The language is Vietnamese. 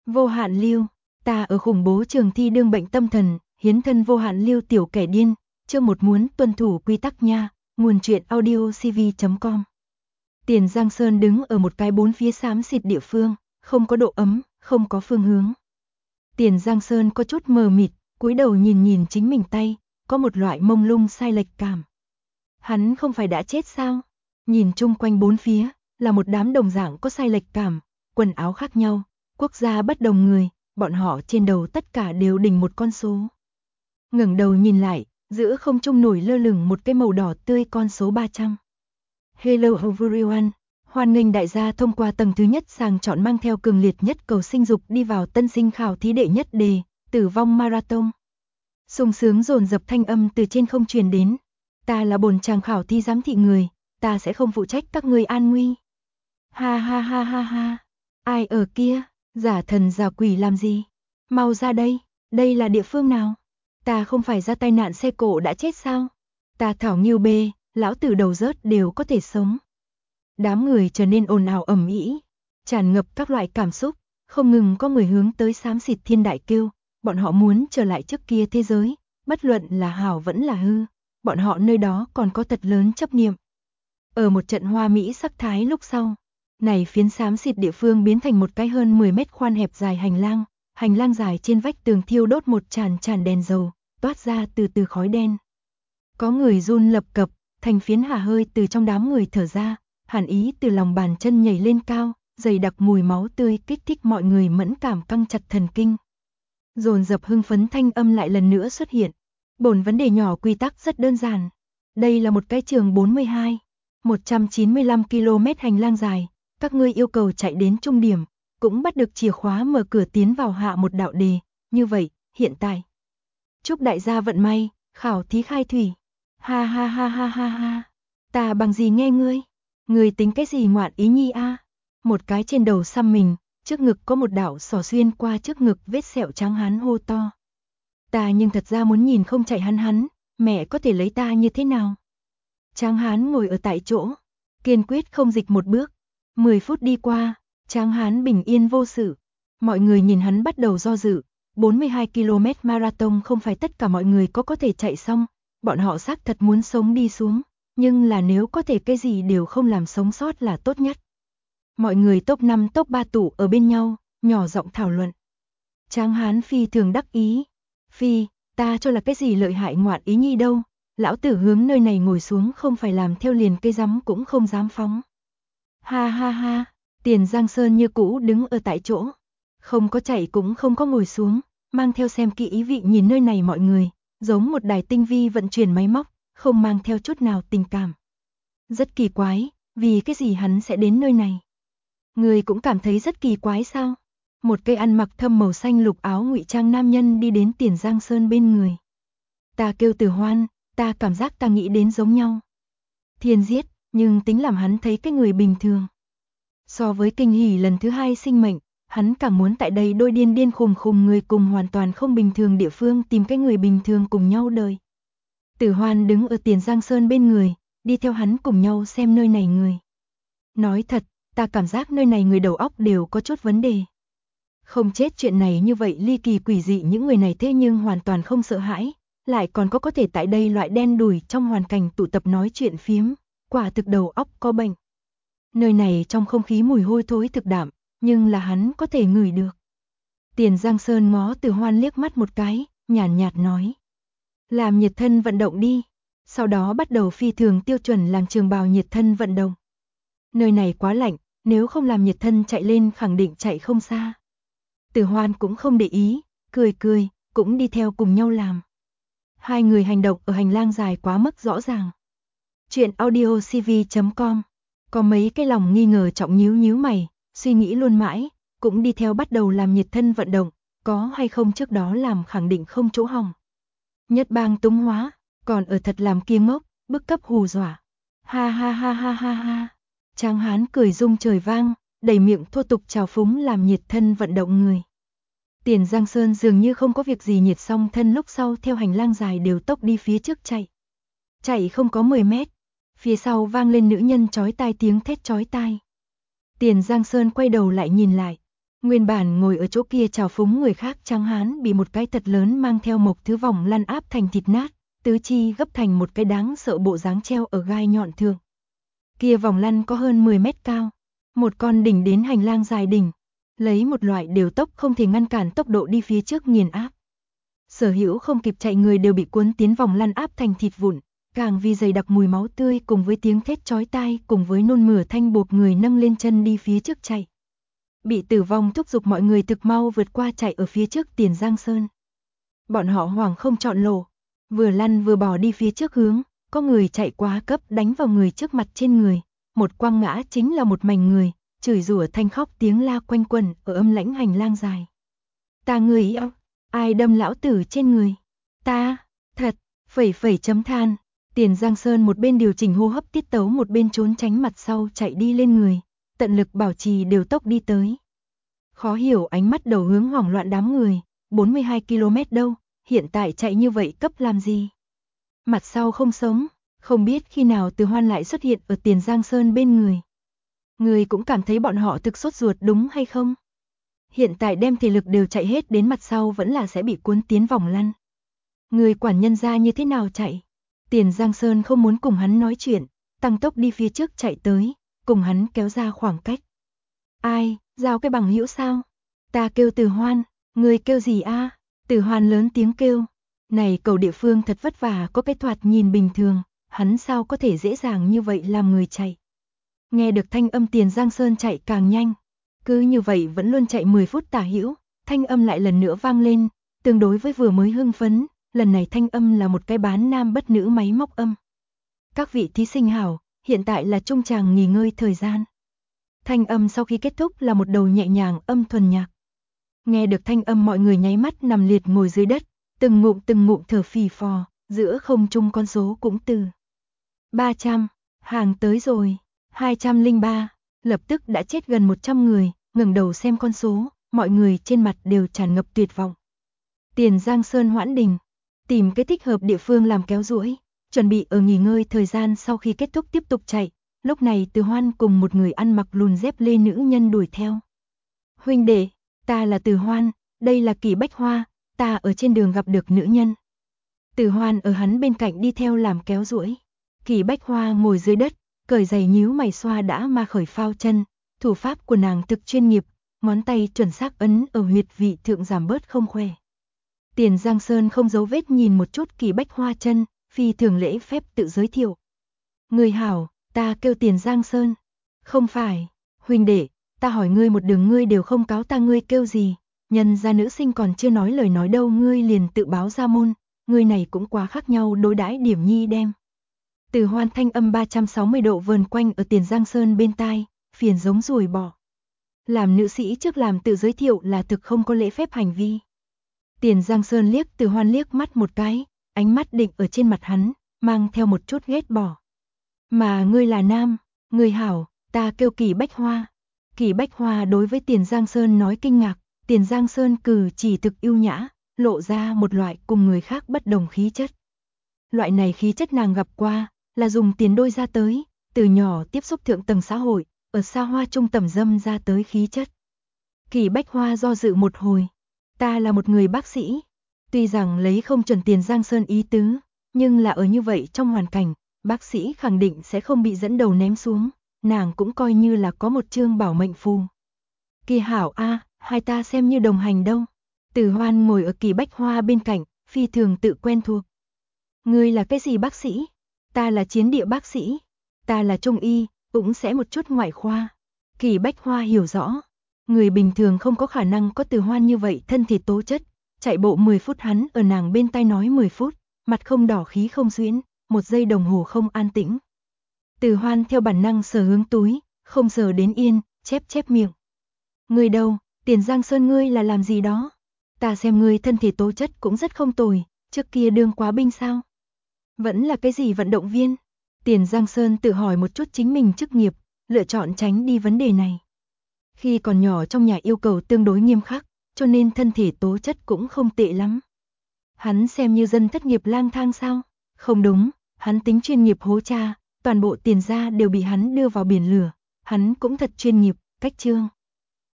Vô Hạn Lưu, ta ở khủng bố trường thi đương bệnh tâm thần, hiến thân vô hạn lưu tiểu kẻ điên, chương một muốn tuân thủ quy tắc nha, nguồn truyện audiocv.com. Tiền Giang Sơn đứng ở một cái bốn phía xám xịt địa phương, không có độ ấm, không có phương hướng. Tiền Giang Sơn có chút mờ mịt, cúi đầu nhìn nhìn chính mình tay, có một loại mông lung sai lệch cảm. Hắn không phải đã chết sao? Nhìn chung quanh bốn phía, là một đám đồng dạng có sai lệch cảm, quần áo khác nhau, quốc gia bất đồng người, bọn họ trên đầu tất cả đều đỉnh một con số. Ngẩng đầu nhìn lại, giữa không trung nổi lơ lửng một cái màu đỏ tươi con số 300. Hello everyone, hoan nghênh đại gia thông qua tầng thứ nhất sàng chọn mang theo cường liệt nhất cầu sinh dục đi vào tân sinh khảo thí đệ nhất đề, tử vong marathon. Sung sướng dồn dập thanh âm từ trên không truyền đến. Ta là bổn chàng khảo thí giám thị người, ta sẽ không phụ trách các ngươi an nguy. Ha ha ha ha ha, ai ở kia, giả thần giả quỷ làm gì? Mau ra đây, đây là địa phương nào? Ta không phải ra tai nạn xe cộ đã chết sao? Ta thảo nghiêu bê, lão tử đầu rớt đều có thể sống. Đám người trở nên ồn ào ầm ĩ, tràn ngập các loại cảm xúc, không ngừng có người hướng tới xám xịt thiên đại kêu, bọn họ muốn trở lại trước kia thế giới, bất luận là hảo vẫn là hư, bọn họ nơi đó còn có thật lớn chấp niệm. Ở một trận hoa mỹ sắc thái lúc sau, này phiến xám xịt địa phương biến thành một cái hơn 10 mét khoan hẹp dài hành lang dài trên vách tường thiêu đốt một tràn đèn dầu, toát ra từ từ khói đen. Có người run lập cập, thành phiến hà hơi từ trong đám người thở ra, hàn ý từ lòng bàn chân nhảy lên cao, dày đặc mùi máu tươi kích thích mọi người mẫn cảm căng chặt thần kinh. Dồn dập hưng phấn thanh âm lại lần nữa xuất hiện. Bổn vấn đề nhỏ quy tắc rất đơn giản. Đây là một cái trường 195 km hành lang dài, các ngươi yêu cầu chạy đến trung điểm, cũng bắt được chìa khóa mở cửa tiến vào hạ một đạo đề, như vậy, hiện tại. Chúc đại gia vận may, khảo thí khai thủy. Ha ha ha ha ha ha, ta bằng gì nghe ngươi? Ngươi tính cái gì ngoạn ý nhi a? Một cái trên đầu xăm mình, trước ngực có một đạo xỏ xuyên qua trước ngực vết sẹo trắng hán hô to. Ta nhưng thật ra muốn nhìn không chạy hắn, mẹ có thể lấy ta như thế nào? Tráng hán ngồi ở tại chỗ, kiên quyết không dịch một bước. 10 phút đi qua, Tráng hán bình yên vô sự. Mọi người nhìn hắn bắt đầu do dự. 42 km marathon không phải tất cả mọi người có thể chạy xong. Bọn họ xác thật muốn sống đi xuống. Nhưng là nếu có thể cái gì đều không làm sống sót là tốt nhất. Mọi người top 5 top 3 tụ ở bên nhau, nhỏ giọng thảo luận. Tráng hán phi thường đắc ý. Phi, ta cho là cái gì lợi hại ngoạn ý nhi đâu. Lão tử hướng nơi này ngồi xuống không phải làm theo liền cây rắm cũng không dám phóng. Ha ha ha, Tiền Giang Sơn như cũ đứng ở tại chỗ. Không có chạy cũng không có ngồi xuống, mang theo xem kỹ ý vị nhìn nơi này mọi người, giống một đài tinh vi vận chuyển máy móc, không mang theo chút nào tình cảm. Rất kỳ quái, vì cái gì hắn sẽ đến nơi này? Người cũng cảm thấy rất kỳ quái sao? Một cây ăn mặc thâm màu xanh lục áo ngụy trang nam nhân đi đến Tiền Giang Sơn bên người. Ta kêu Từ Hoan, ta cảm giác ta nghĩ đến giống nhau. Thiên giết, nhưng tính làm hắn thấy cái người bình thường. So với kinh hỉ lần thứ 2 sinh mệnh, hắn càng muốn tại đây đôi điên khùng người cùng hoàn toàn không bình thường địa phương tìm cái người bình thường cùng nhau đời. Từ Hoan đứng ở Tiền Giang Sơn bên người, đi theo hắn cùng nhau xem nơi này người. Nói thật, ta cảm giác nơi này người đầu óc đều có chút vấn đề. Không chết chuyện này như vậy ly kỳ quỷ dị những người này thế nhưng hoàn toàn không sợ hãi. Lại còn có thể tại đây loại đen đủi trong hoàn cảnh tụ tập nói chuyện phiếm, quả thực đầu óc có bệnh. Nơi này trong không khí mùi hôi thối thực đạm, nhưng là hắn có thể ngửi được. Tiền Giang Sơn ngó Từ Hoan liếc mắt một cái, nhàn nhạt nói. Làm nhiệt thân vận động đi, sau đó bắt đầu phi thường tiêu chuẩn làm trường bào nhiệt thân vận động. Nơi này quá lạnh, nếu không làm nhiệt thân chạy lên khẳng định chạy không xa. Từ Hoan cũng không để ý, cười, cũng đi theo cùng nhau làm. Hai người hành động ở hành lang dài quá mức rõ ràng. Chuyện audiocv.com. Có mấy cái lòng nghi ngờ trọng nhíu mày, suy nghĩ luôn mãi, cũng đi theo bắt đầu làm nhiệt thân vận động, có hay không trước đó làm khẳng định không chỗ hỏng. Nhất bang túng hóa, còn ở thật làm kia ngốc, bức cấp hù dọa. Ha ha ha ha ha ha. Tráng hán cười rung trời vang, đầy miệng thô tục trào phúng làm nhiệt thân vận động người. Tiền Giang Sơn dường như không có việc gì nhiệt xong thân lúc sau theo hành lang dài đều tốc đi phía trước chạy. Chạy không có 10 mét, phía sau vang lên nữ nhân chói tai tiếng thét chói tai. Tiền Giang Sơn quay đầu lại nhìn lại, Nguyên bản ngồi ở chỗ kia trào phúng người khác tráng hán bị một cái thật lớn mang theo mộc thứ vòng lăn áp thành thịt nát, tứ chi gấp thành một cái đáng sợ bộ dáng treo ở gai nhọn thượng. Kia vòng lăn có hơn 10 mét cao, một con đỉnh đến hành lang dài đỉnh, lấy một loại điều tốc không thể ngăn cản tốc độ đi phía trước nghiền áp. Sở hữu không kịp chạy người đều bị cuốn tiến vòng lăn áp thành thịt vụn, càng vì dày đặc mùi máu tươi cùng với tiếng thét chói tai cùng với nôn mửa thanh buộc người nâng lên chân đi phía trước chạy. Bị tử vong thúc giục mọi người thực mau vượt qua chạy ở phía trước Tiền Giang Sơn. Bọn họ hoảng không chọn lồ, vừa lăn vừa bỏ đi phía trước hướng, có người chạy quá cấp đánh vào người trước mặt trên người, một quăng ngã chính là một mảnh người, chửi rủa thanh khóc tiếng la quanh quẩn ở âm lãnh hành lang dài. Ta người yêu, ai đâm lão tử trên người? Ta, thật, phẩy phẩy chấm than. Tiền Giang Sơn một bên điều chỉnh hô hấp tiết tấu một bên trốn tránh mặt sau chạy đi lên người, tận lực bảo trì điều tốc đi tới. Khó hiểu ánh mắt đầu hướng hoảng loạn đám người, 42 km đâu, hiện tại chạy như vậy cấp làm gì? Mặt sau không sống, không biết khi nào Từ Hoan lại xuất hiện ở Tiền Giang Sơn bên người. Người cũng cảm thấy bọn họ thực sốt ruột đúng hay không? Hiện tại đem thể lực đều chạy hết đến mặt sau vẫn là sẽ bị cuốn tiến vòng lăn. Người quản nhân ra như thế nào chạy? Tiền Giang Sơn không muốn cùng hắn nói chuyện, tăng tốc đi phía trước chạy tới, cùng hắn kéo ra khoảng cách. Ai, giao cái bằng hữu sao? Ta kêu Từ Hoan, người kêu gì a? Từ Hoan lớn tiếng kêu. Này cầu địa phương thật vất vả có cái thoạt nhìn bình thường, hắn sao có thể dễ dàng như vậy làm người chạy. Nghe được thanh âm Tiền Giang Sơn chạy càng nhanh. Cứ như vậy vẫn luôn chạy 10 phút tả hữu, thanh âm lại lần nữa vang lên, tương đối với vừa mới hưng phấn, lần này thanh âm là một cái bán nam bất nữ máy móc âm. Các vị thí sinh hảo, hiện tại là trung tràng nghỉ ngơi thời gian. Thanh âm sau khi kết thúc là một đầu nhẹ nhàng âm thuần nhạc. Nghe được thanh âm mọi người nháy mắt nằm liệt ngồi dưới đất, từng ngụm thở phì phò, giữa không trung con số cũng từ 300, hàng tới rồi, 203, lập tức đã chết gần 100 người, ngẩng đầu xem con số, mọi người trên mặt đều tràn ngập tuyệt vọng. Tiền Giang Sơn hoãn đình, tìm cái thích hợp địa phương làm kéo duỗi, chuẩn bị ở nghỉ ngơi thời gian sau khi kết thúc tiếp tục chạy. Lúc này Từ Hoan cùng một người ăn mặc lùn dép lê nữ nhân đuổi theo. Huynh đệ, ta là Từ Hoan, đây là Kỳ Bách Hoa, ta ở trên đường gặp được nữ nhân. Từ Hoan ở hắn bên cạnh đi theo làm kéo duỗi. Kỳ Bách Hoa ngồi dưới đất, cởi giày nhíu mày xoa đã ma khởi phao chân, thủ pháp của nàng thực chuyên nghiệp, ngón tay chuẩn xác ấn ở huyệt vị thượng giảm bớt không khỏe. Tiền Giang Sơn không giấu vết nhìn một chút Kỳ Bách Hoa chân, phi thường lễ phép tự giới thiệu. Người hảo, ta kêu Tiền Giang Sơn. Không phải, huynh đệ, ta hỏi ngươi một đường ngươi đều không cáo ta ngươi kêu gì, nhân gia nữ sinh còn chưa nói lời nói đâu ngươi liền tự báo ra môn, ngươi này cũng quá khác nhau đối đãi điểm nhi đem. Từ Hoan thanh âm 360 độ vờn quanh ở Tiền Giang Sơn bên tai, phiền giống ruồi bò. Làm nữ sĩ trước làm tự giới thiệu là thực không có lễ phép hành vi. Tiền Giang Sơn liếc Từ Hoan liếc mắt một cái, ánh mắt định ở trên mặt hắn, mang theo một chút ghét bỏ. Mà ngươi là nam, ngươi hảo, ta kêu Kỳ Bách Hoa. Kỳ Bách Hoa đối với Tiền Giang Sơn nói kinh ngạc, Tiền Giang Sơn cử chỉ thực yêu nhã, lộ ra một loại cùng người khác bất đồng khí chất. Loại này khí chất nàng gặp qua, là dùng tiền đôi ra tới, từ nhỏ tiếp xúc thượng tầng xã hội, ở xa hoa trung tầm dâm ra tới khí chất. Kỳ Bách Hoa do dự một hồi, ta là một người bác sĩ, tuy rằng lấy không chuẩn Tiền Giang Sơn ý tứ, nhưng là ở như vậy trong hoàn cảnh, bác sĩ khẳng định sẽ không bị dẫn đầu ném xuống, nàng cũng coi như là có một chương bảo mệnh phù. Kỳ hảo a, hai ta xem như đồng hành đâu. Từ Hoan ngồi ở Kỳ Bách Hoa bên cạnh, phi thường tự quen thuộc. Ngươi là cái gì bác sĩ? Ta là chiến địa bác sĩ. Ta là trung y, cũng sẽ một chút ngoại khoa. Kỳ Bách Hoa hiểu rõ. Người bình thường không có khả năng có Từ Hoan như vậy thân thể tố chất. Chạy bộ 10 phút hắn ở nàng bên tai nói 10 phút, mặt không đỏ khí không xuyễn, 1 giây đồng hồ không an tĩnh. Từ Hoan theo bản năng sờ hướng túi, không sờ đến yên, chép miệng. Ngươi đâu, Tiền Giang Sơn ngươi là làm gì đó? Ta xem ngươi thân thể tố chất cũng rất không tồi, trước kia đương quá binh sao? Vẫn là cái gì vận động viên? Tiền Giang Sơn tự hỏi một chút chính mình chức nghiệp, lựa chọn tránh đi vấn đề này. Khi còn nhỏ trong nhà yêu cầu tương đối nghiêm khắc, cho nên thân thể tố chất cũng không tệ lắm. Hắn xem như dân thất nghiệp lang thang sao? Không đúng, hắn tính chuyên nghiệp hố cha, toàn bộ Tiền gia đều bị hắn đưa vào biển lửa, hắn cũng thật chuyên nghiệp, cách chương.